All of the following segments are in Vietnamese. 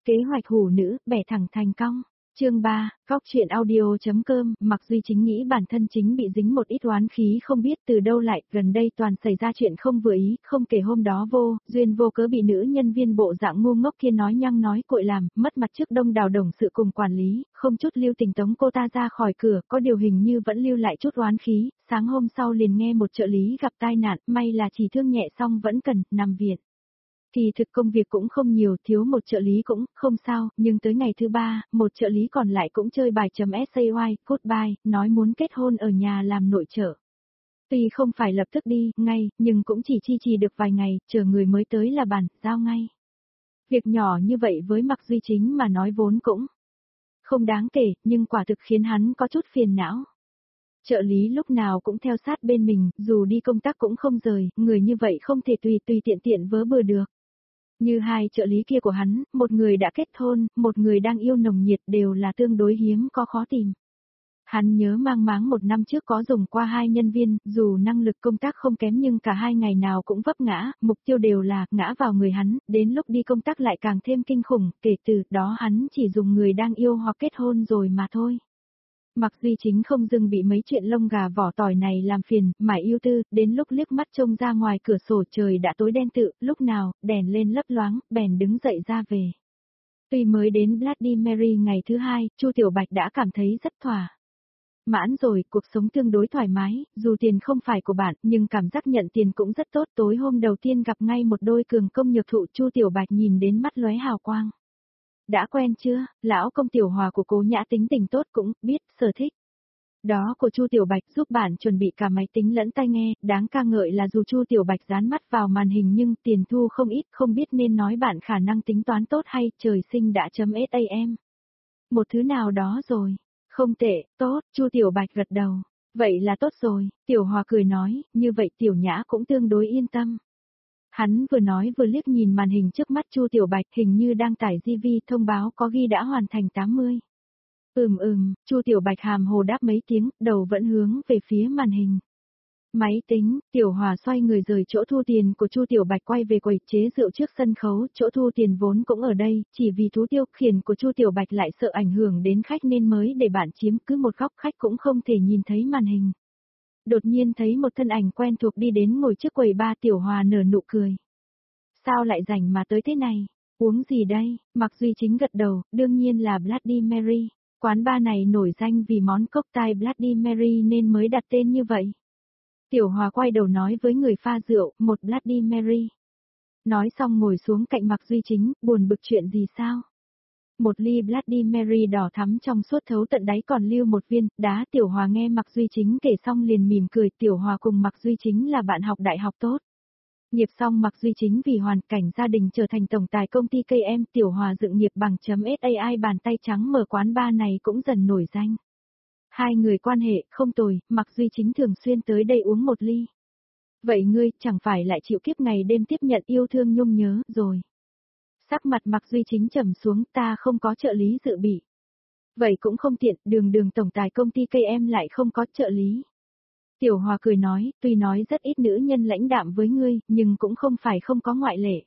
Kế hoạch hủ nữ, bẻ thẳng thành cong. Chương 3, góc truyện audio.com. Mặc Duy Chính nghĩ bản thân chính bị dính một ít oán khí không biết từ đâu lại, gần đây toàn xảy ra chuyện không vừa ý, không kể hôm đó duyên vô cớ bị nữ nhân viên bộ dạng ngu ngốc kia nói nhăng nói cội làm, mất mặt trước đông đảo đồng sự cùng quản lý, không chút lưu tình tống cô ta ra khỏi cửa, có điều hình như vẫn lưu lại chút oán khí, sáng hôm sau liền nghe một trợ lý gặp tai nạn, may là chỉ thương nhẹ xong vẫn cần nằm viện. Thì thực công việc cũng không nhiều, thiếu một trợ lý cũng không sao, nhưng tới ngày thứ 3, một trợ lý còn lại cũng chơi bài .say, goodbye, nói muốn kết hôn ở nhà làm nội trợ. Tuy không phải lập tức đi, ngay, nhưng cũng chỉ trì được vài ngày, chờ người mới tới là bàn, giao ngay. Việc nhỏ như vậy với Mạc Duy Chính mà nói vốn cũng không đáng kể, nhưng quả thực khiến hắn có chút phiền não. Trợ lý lúc nào cũng theo sát bên mình, dù đi công tác cũng không rời, người như vậy không thể tùy tiện vớ bừa được. Như hai trợ lý kia của hắn, một người đã kết hôn, một người đang yêu nồng nhiệt đều là tương đối hiếm có khó tìm. Hắn nhớ mang máng một năm trước có dùng qua hai nhân viên, dù năng lực công tác không kém nhưng cả hai ngày nào cũng vấp ngã, mục tiêu đều là ngã vào người hắn, đến lúc đi công tác lại càng thêm kinh khủng, kể từ đó hắn chỉ dùng người đang yêu hoặc kết hôn rồi mà thôi. Mạc Duy Chính không dừng bị mấy chuyện lông gà vỏ tỏi này làm phiền, mải ưu tư, đến lúc liếc mắt trông ra ngoài cửa sổ trời đã tối đen tự, lúc nào, đèn lên lấp loáng, bèn đứng dậy ra về. Tuy mới đến Bloody Mary ngày thứ 2, Chu Tiểu Bạch đã cảm thấy rất thỏa mãn rồi, cuộc sống tương đối thoải mái, dù tiền không phải của bạn, nhưng cảm giác nhận tiền cũng rất tốt. Tối hôm đầu tiên gặp ngay một đôi cường công nhược thụ, Chu Tiểu Bạch nhìn đến mắt lóe hào quang. Đã quen chưa, lão công Tiểu Hòa của Cố Nhã tính tình tốt cũng biết sở thích đó của Chu Tiểu Bạch, giúp bạn chuẩn bị cả máy tính lẫn tai nghe, đáng ca ngợi là dù Chu Tiểu Bạch dán mắt vào màn hình nhưng tiền thu không ít, không biết nên nói bạn khả năng tính toán tốt hay trời sinh đã .sam. Một thứ nào đó rồi, không tệ, tốt, Chu Tiểu Bạch gật đầu, vậy là tốt rồi, Tiểu Hòa cười nói, như vậy Tiểu Nhã cũng tương đối yên tâm. Hắn vừa nói vừa liếc nhìn màn hình trước mắt Chu Tiểu Bạch, hình như đang tải GV, thông báo có ghi đã hoàn thành 80. Chu Tiểu Bạch hàm hồ đáp mấy tiếng, đầu vẫn hướng về phía màn hình. Máy tính, Tiểu Hòa xoay người rời chỗ thu tiền của Chu Tiểu Bạch quay về quầy chế rượu trước sân khấu, chỗ thu tiền vốn cũng ở đây, chỉ vì thú tiêu khiển của Chu Tiểu Bạch lại sợ ảnh hưởng đến khách nên mới để bạn chiếm cứ một góc khách cũng không thể nhìn thấy màn hình. Đột nhiên thấy một thân ảnh quen thuộc đi đến ngồi trước quầy ba, Tiểu Hòa nở nụ cười. Sao lại rảnh mà tới thế này? Uống gì đây? Mạc Duy Chính gật đầu, đương nhiên là Bloody Mary. Quán bar này nổi danh vì món cocktail Bloody Mary nên mới đặt tên như vậy. Tiểu Hòa quay đầu nói với người pha rượu, một Bloody Mary. Nói xong ngồi xuống cạnh Mạc Duy Chính, buồn bực chuyện gì sao? Một ly Bloody Mary đỏ thắm trong suốt thấu tận đáy còn lưu một viên đá. Tiểu Hòa nghe Mạc Duy Chính kể xong liền mỉm cười. Tiểu Hòa cùng Mạc Duy Chính là bạn học đại học tốt. Nghiệp xong Mạc Duy Chính vì hoàn cảnh gia đình trở thành tổng tài công ty KM, Tiểu Hòa dựng nghiệp bằng .sai, bàn tay trắng mở quán bar này cũng dần nổi danh. Hai người quan hệ không tồi, Mạc Duy Chính thường xuyên tới đây uống một ly. Vậy ngươi chẳng phải lại chịu kiếp ngày đêm tiếp nhận yêu thương nhung nhớ rồi. Sắc mặt Mạc Duy Chính trầm xuống, ta không có trợ lý dự bị. Vậy cũng không tiện, đường tổng tài công ty KM lại không có trợ lý. Tiểu Hòa cười nói, tuy nói rất ít nữ nhân lãnh đạm với ngươi, nhưng cũng không phải không có ngoại lệ.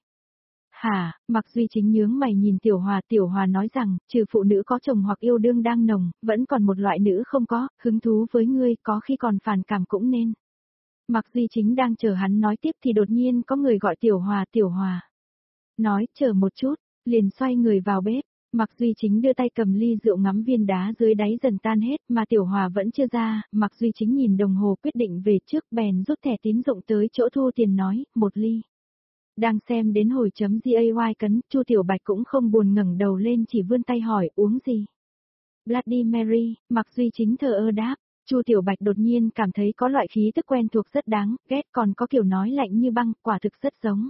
Hả, Mạc Duy Chính nhướng mày nhìn Tiểu Hòa nói rằng, trừ phụ nữ có chồng hoặc yêu đương đang nồng, vẫn còn một loại nữ không có, hứng thú với ngươi, có khi còn phản cảm cũng nên. Mạc Duy Chính đang chờ hắn nói tiếp thì đột nhiên có người gọi Tiểu Hòa. Nói, chờ một chút, liền xoay người vào bếp. Mạc Duy Chính đưa tay cầm ly rượu ngắm viên đá dưới đáy dần tan hết mà Tiểu Hòa vẫn chưa ra, Mạc Duy Chính nhìn đồng hồ quyết định về trước bèn rút thẻ tín dụng tới chỗ thu tiền nói, một ly. Đang xem đến hồi .gay cấn, Chu Tiểu Bạch cũng không buồn ngẩng đầu lên chỉ vươn tay hỏi uống gì. Bloody Mary, Mạc Duy Chính thờ ơ đáp, Chu Tiểu Bạch đột nhiên cảm thấy có loại khí tức quen thuộc rất đáng ghét còn có kiểu nói lạnh như băng, quả thực rất giống.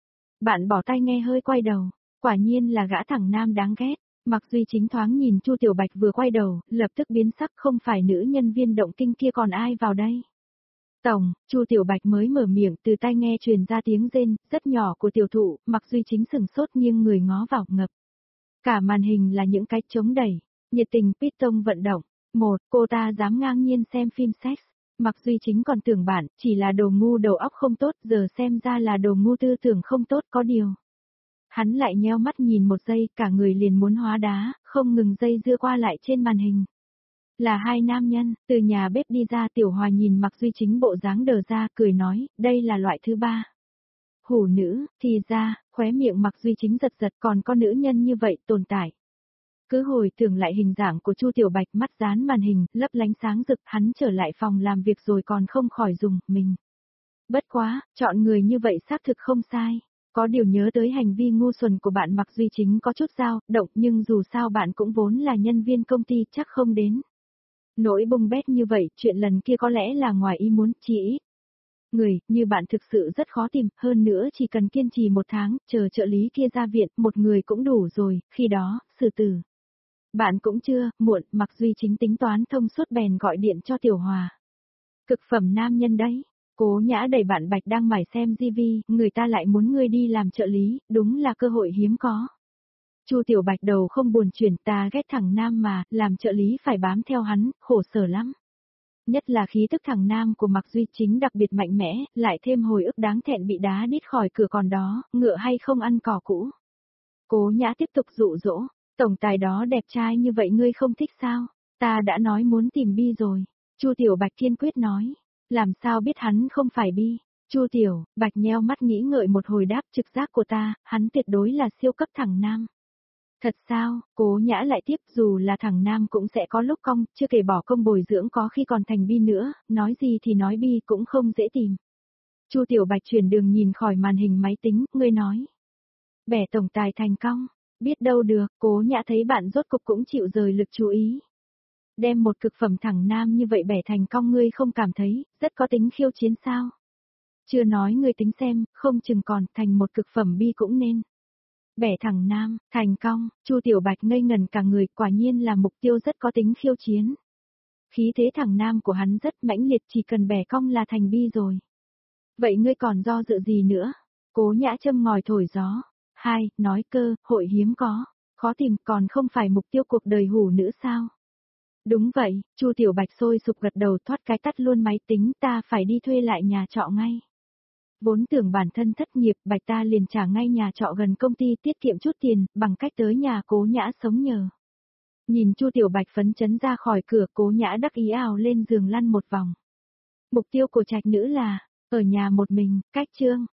Bạn bỏ tay nghe hơi quay đầu. Quả nhiên là gã thẳng nam đáng ghét. Mạc Duy Chính thoáng nhìn Chu Tiểu Bạch vừa quay đầu, lập tức biến sắc, không phải nữ nhân viên động kinh kia còn ai vào đây. Tổng, Chu Tiểu Bạch mới mở miệng, từ tai nghe truyền ra tiếng rên rất nhỏ của tiểu thụ, Mạc Duy Chính sừng sốt nghiêng người ngó vào ngập. Cả màn hình là những cái chống đẩy, nhiệt tình piston vận động. Một, cô ta dám ngang nhiên xem phim sex. Mạc Duy Chính còn tưởng bạn chỉ là đồ ngu đầu óc không tốt, giờ xem ra là đồ ngu tư tưởng không tốt có điều. Hắn lại nheo mắt nhìn một giây, cả người liền muốn hóa đá, không ngừng dây dưa qua lại trên màn hình. Là hai nam nhân, từ nhà bếp đi ra Tiểu Hòa nhìn Mạc Duy Chính bộ dáng đờ ra, cười nói, đây là loại thứ ba. Hủ nữ, thì ra, khóe miệng Mạc Duy Chính giật giật còn có nữ nhân như vậy tồn tại. Cứ hồi tưởng lại hình dạng của Chu Tiểu Bạch mắt dán màn hình, lấp lánh sáng rực, hắn trở lại phòng làm việc rồi còn không khỏi dùng, mình. Bất quá, chọn người như vậy xác thực không sai. Có điều nhớ tới hành vi ngu xuẩn của bạn Mạc Duy Chính có chút dao động nhưng dù sao bạn cũng vốn là nhân viên công ty chắc không đến. Nỗi bung bét như vậy, chuyện lần kia có lẽ là ngoài ý muốn, chỉ ít. Người, như bạn thực sự rất khó tìm, hơn nữa chỉ cần kiên trì 1 tháng, chờ trợ lý kia ra viện, một người cũng đủ rồi, khi đó, xử tử. Bạn cũng chưa, muộn, Mạc Duy Chính tính toán thông suốt bèn gọi điện cho Tiểu Hòa. Cực phẩm nam nhân đấy. Cố Nhã đẩy bạn Bạch đang mải xem TV, người ta lại muốn ngươi đi làm trợ lý, đúng là cơ hội hiếm có. Chu Tiểu Bạch đầu không buồn chuyển, ta ghét thằng nam mà, làm trợ lý phải bám theo hắn, khổ sở lắm. Nhất là khí tức thằng nam của Mạc Duy Chính đặc biệt mạnh mẽ, lại thêm hồi ức đáng thẹn bị đá đít khỏi cửa còn đó, ngựa hay không ăn cỏ cũ. Cố Nhã tiếp tục dụ dỗ, tổng tài đó đẹp trai như vậy ngươi không thích sao? Ta đã nói muốn tìm Bi rồi. Chu Tiểu Bạch kiên quyết nói. Làm sao biết hắn không phải Bi? Chu Tiểu Bạch nheo mắt nghĩ ngợi một hồi đáp trực giác của ta, hắn tuyệt đối là siêu cấp thằng nam. Thật sao? Cố Nhã lại tiếp, dù là thằng nam cũng sẽ có lúc cong, chưa kể bỏ công bồi dưỡng có khi còn thành Bi nữa, nói gì thì nói Bi cũng không dễ tìm. Chu Tiểu Bạch chuyển đường nhìn khỏi màn hình máy tính, ngươi nói. Bẻ tổng tài thành công, biết đâu được, Cố Nhã thấy bạn rốt cục cũng chịu rời lực chú ý. Đem một cực phẩm thằng nam như vậy bẻ thành công ngươi không cảm thấy, rất có tính khiêu chiến sao? Chưa nói ngươi tính xem, không chừng còn thành một cực phẩm Bi cũng nên. Bẻ thằng nam, thành công, Chu Tiểu Bạch ngây ngần cả người, quả nhiên là mục tiêu rất có tính khiêu chiến. Khí thế thằng nam của hắn rất mãnh liệt, chỉ cần bẻ cong là thành Bi rồi. Vậy ngươi còn do dự gì nữa? Cố Nhã châm ngòi thổi gió. Hai, nói cơ, hội hiếm có, khó tìm còn không phải mục tiêu cuộc đời hủ nữ sao? Đúng vậy, Chu Tiểu Bạch sôi sục gật đầu thoát cái tắt luôn máy tính ta phải đi thuê lại nhà trọ ngay. Vốn tưởng bản thân thất nghiệp Bạch ta liền trả ngay nhà trọ gần công ty tiết kiệm chút tiền bằng cách tới nhà Cố Nhã sống nhờ. Nhìn Chu Tiểu Bạch phấn chấn ra khỏi cửa Cố Nhã đắc ý ào lên giường lăn một vòng. Mục tiêu của trạch nữ là, ở nhà một mình, cách chương.